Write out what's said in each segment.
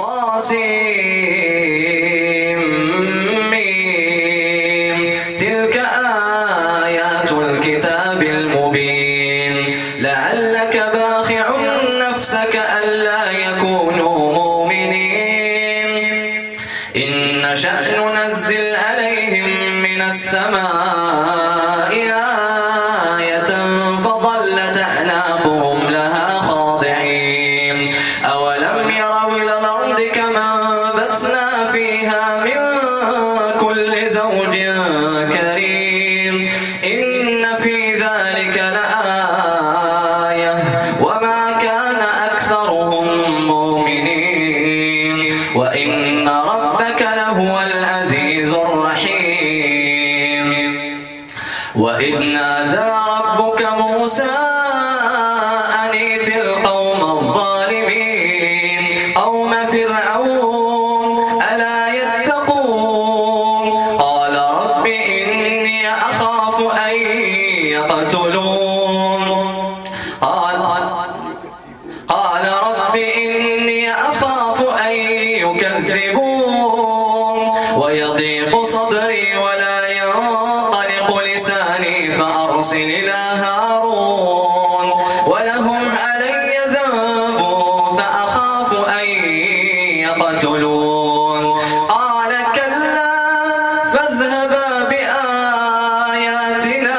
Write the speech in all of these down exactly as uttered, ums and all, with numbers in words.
طاسيم ميم تلك آيات الكتاب المبين لعلك باخع نفسك ألا يكونوا مؤمنين إن نشأ ننزل عليهم من السماء آية فظلت أعناقهم لها خاضعين أولم يروا إلى الأرض كما أنبتنا فيها من كل زوج كريم إن في ذلك لآية وما كان أكثرهم مؤمنين وإن ربك لهو العزيز الرحيم وإذ نادى ربك موسى أن ائت القوم الظالمين قوم فرعون ألا يتقون قال رب إني أخاف أن يقتلون قال قال رب إني أخاف أن يكذبون ويضيق صدري ولا ينطلق لساني فأرسل إلى هارون ولهم علي ذنب فأخاف أن يقتلون قال كلا فاذهبا بآياتنا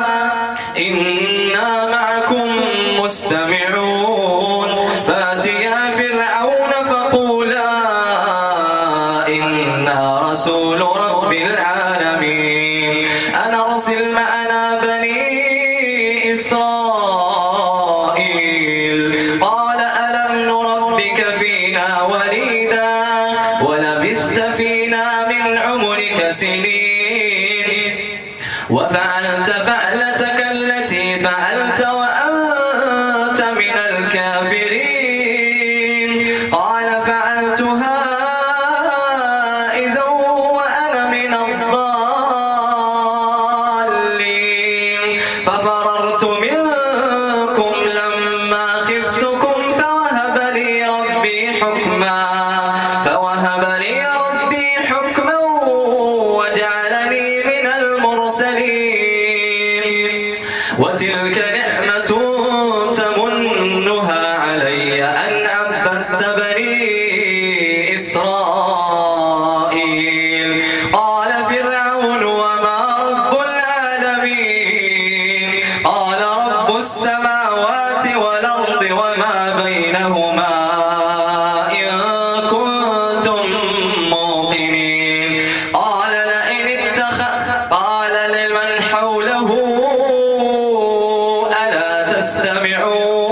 إنا معكم مستمعون فاتيا فرعون فقولا إنا رسول رب العالمين أن أرسل معنا بني إسرائيل قال ألم نربك فينا وليدا ولبثت فينا من عمرك سنين وفعلت فعلتك التي فعلت وأنت من الكافرين قال فعلتها إذا وأنا من الضالين ففررت منكم لما خفتكم فوهب لي ربي حكما فوهب لي ربي حكما وجعلني من المرسلين وتلك نعمة تمنها علي أن عبدت بني إسرائيل قال فرعون وما رب العالمين قال رب السماوات والأرض وما بينهما إن كنتم موقنين قال لئن اتخذ قال لمن حوله ألا تستمعون